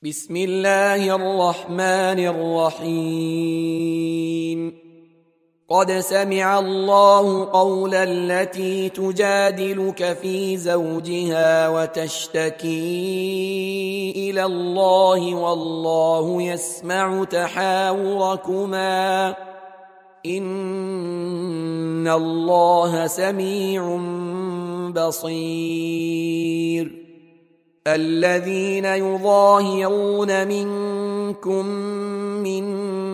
بسم الله الرحمن الرحيم. قد سمع الله قول التي تجادلك في زوجها وتشتكي إلى الله والله يسمع تحاوركما إن الله سميع بصير. الذين يظاهرون منكم من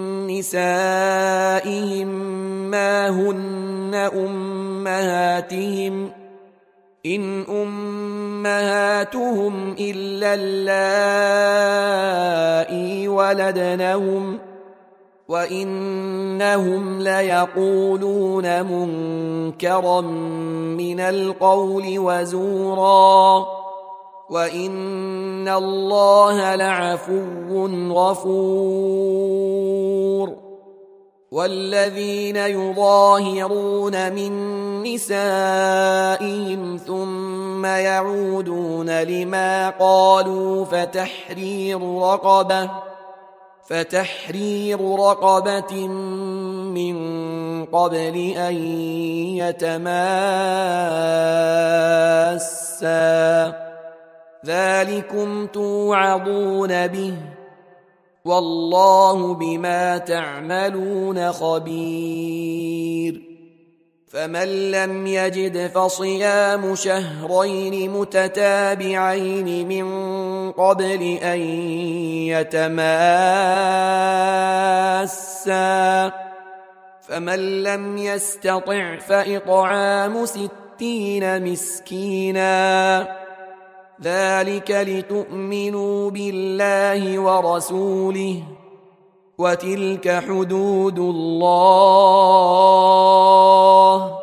نسائهم ما هن أمهاتهم إن أمهاتهم إلا اللائي ولدنهم وإنهم ليقولون منكرا من القول وزورا وإن الله لعفو غفور. والذين يظاهرون من نسائهم ثم يعودون لما قالوا فتحرير رقبة من قبل أن يتماسا ذلكم توعظون به والله بما تعملون خبير. فمن لم يجد فصيام شهرين متتابعين من قبل أن يتماسا فمن لم يستطع فإطعام 60 مسكينا ذلك لتؤمنوا بالله ورسوله وتلك حدود الله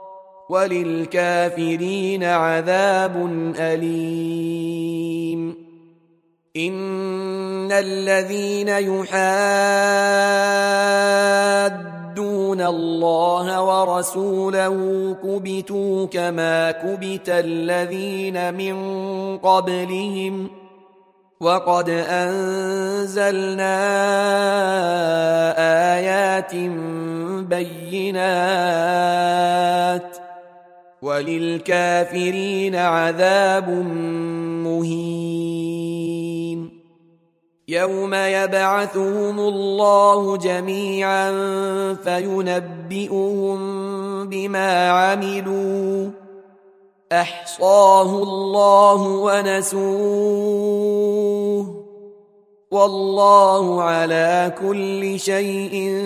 وللكافرين عذاب أليم. إن الذين يحادون الله ورسوله كبتوا كما كبت الذين من قبلهم وقد أنزلنا آيات بينات وللكافرين عذاب مهين. يوم يبعثهم الله جميعا فينبئهم بما عملوا أحصاه الله ونسوه والله على كل شيء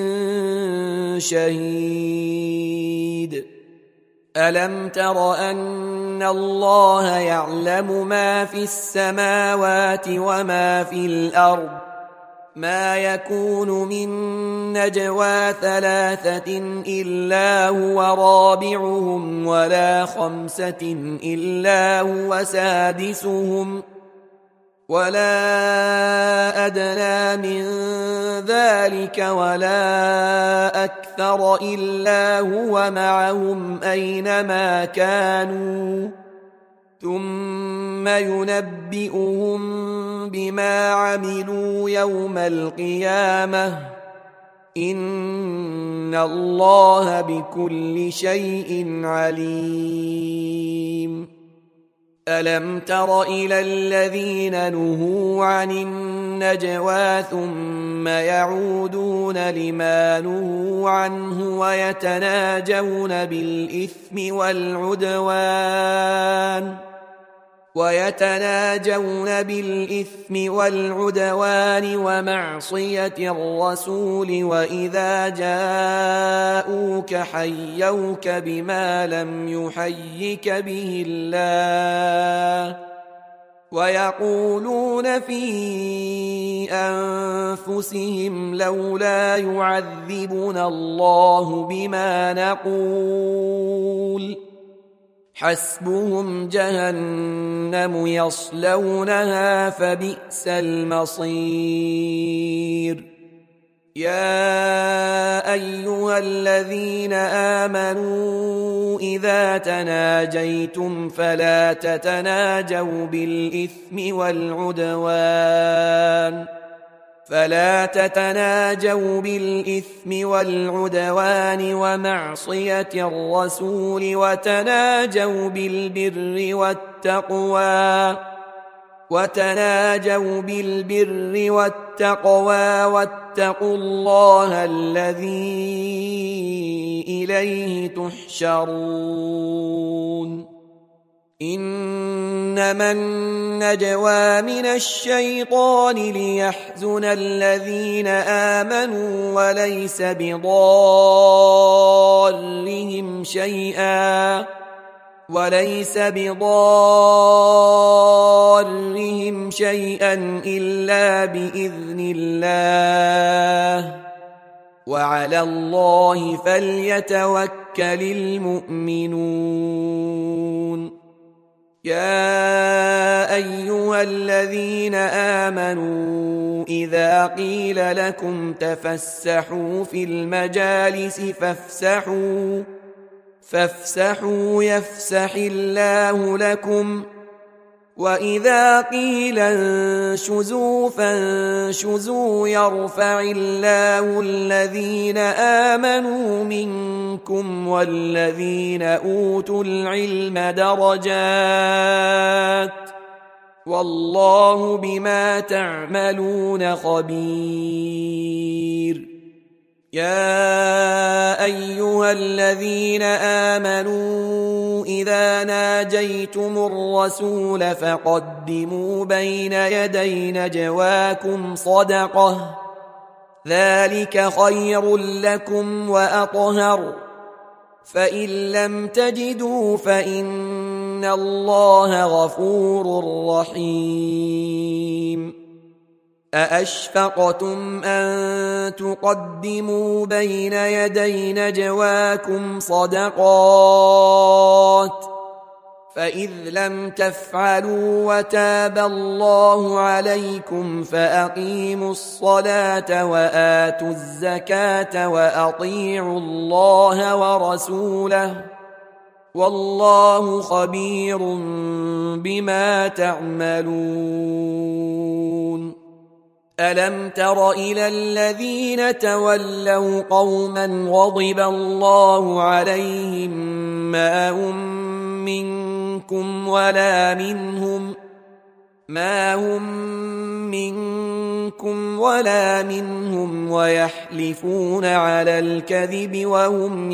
شهيد. ألم تر أن الله يعلم ما في السماوات وما في الأرض ما يكون من نجوى 3 إلا هو رابعهم ولا 5 إلا هو سادسهم ولا أدنى من ذلك ولا أكثر إلا هو معهم أينما كانوا ثم ينبئهم بما عملوا يوم القيامة إن الله بكل شيء عليم. ألم تر إلى الذين نهوا عن النجوى ثم يعودون لما نهوا عنه ويتناجون بالإثم والعدوان ومعصية الرسول وإذا جاءوك حيوك بما لم يحيك به الله ويقولون في أنفسهم لولا يعذبنا الله بما نقول حسبهم جهنم يصلونها فبئس المصير. يا أيها الذين آمنوا إذا تناجيتم فلا تتناجوا بالإثم والعدوان فلا تتناجوا بالإثم والعدوان ومعصية الرسول وتناجوا بالبر والتقوى واتقوا الله الذي إليه تحشرون إنما النجوى من الشيطان ليحزن الذين آمنوا وليس بضارهم شيئا إلا بإذن الله وعلى الله فليتوكل المؤمنون يا أيها الذين آمنوا إذا قيل لكم تفسحوا في المجالس فافسحوا يفسح الله لكم وإذا قيل انشزوا فانشزوا يرفع الله الذين آمنوا منكم والذين أوتوا العلم درجات والله بما تعملون خبير يا أيها الذين آمنوا إذا ناجيتم الرسول فقدموا بين يدي نجواكم صدقة ذلك خير لكم وأطهر فإن لم تجدوا فإن الله غفور رحيم أأشفقتم أن تقدموا بين يدي نجواكم صدقات فإذ لم تفعلوا وتاب الله عليكم فأقيموا الصلاة وآتوا الزكاة وأطيعوا الله ورسوله والله خبير بما تعملون ألم تر إلى الذين تولوا قوما غضب الله عليهم ما هم منكم ولا منهم ويحلفون على الكذب وهم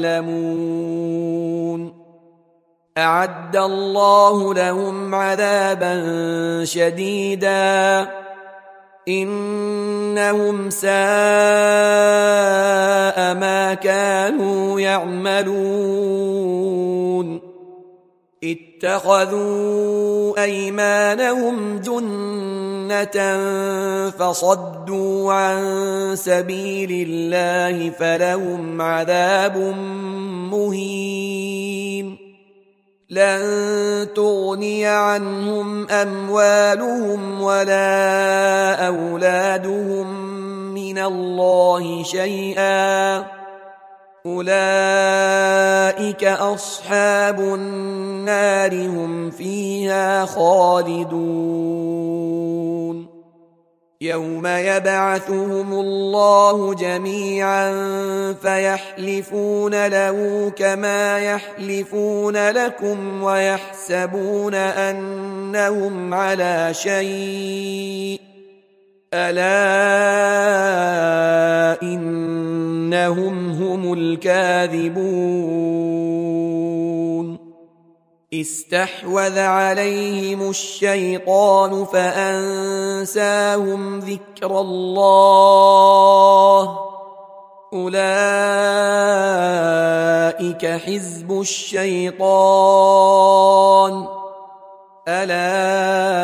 يعلمون أعد الله لهم عذابا شديدا إنهم ساء ما كانوا يعملون اتخذوا أيمانهم جنة فصدوا عن سبيل الله فلهم عذاب مهين لن تغني عنهم أموالهم ولا أولادهم من الله شيئا أولئك أصحاب النار هم فيها خالدون يوم يبعثهم الله جميعا فيحلفون له كما يحلفون لكم ويحسبون أنهم على شيء ألا إنهم هم الكاذبون استحوذ عليهم الشيطان فأنساهم ذكر الله أولئك حزب الشيطان ألا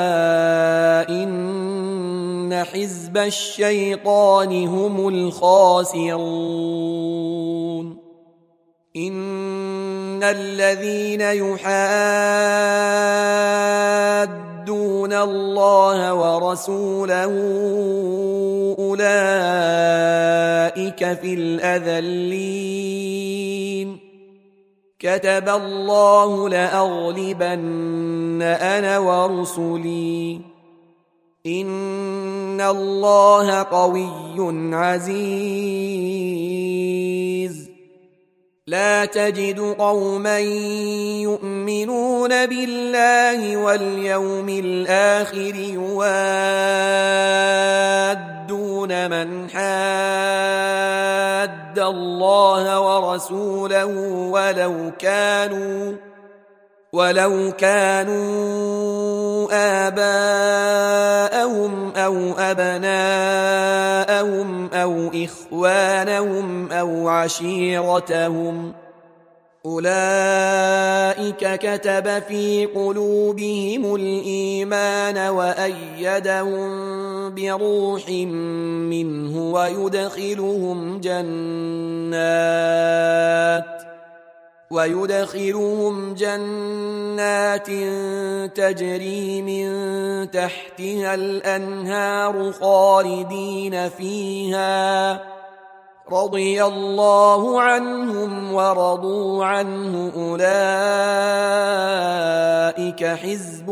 إن حزب الشيطان هم الخاسرون إن الذين يحادون الله ورسوله أولئك في الأذلين كتب الله لأغلبن أنا ورسلي إن إن الله قوي عزيز لا تجد قوما يؤمنون بالله واليوم الآخر يوادون من حاد الله ورسوله ولو كانوا آباءهم أو أبناءهم أو إخوانهم أو عشيرتهم أولئك كتب في قلوبهم الإيمان وأيدهم بروح منه ويدخلهم جنات تجري من تحتها الأنهار خالدين فيها رضي الله عنهم ورضوا عنه أولئك حزب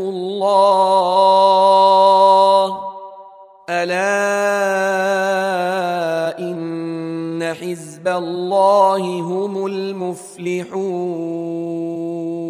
الله ألا إن حزب الله هم المفلحون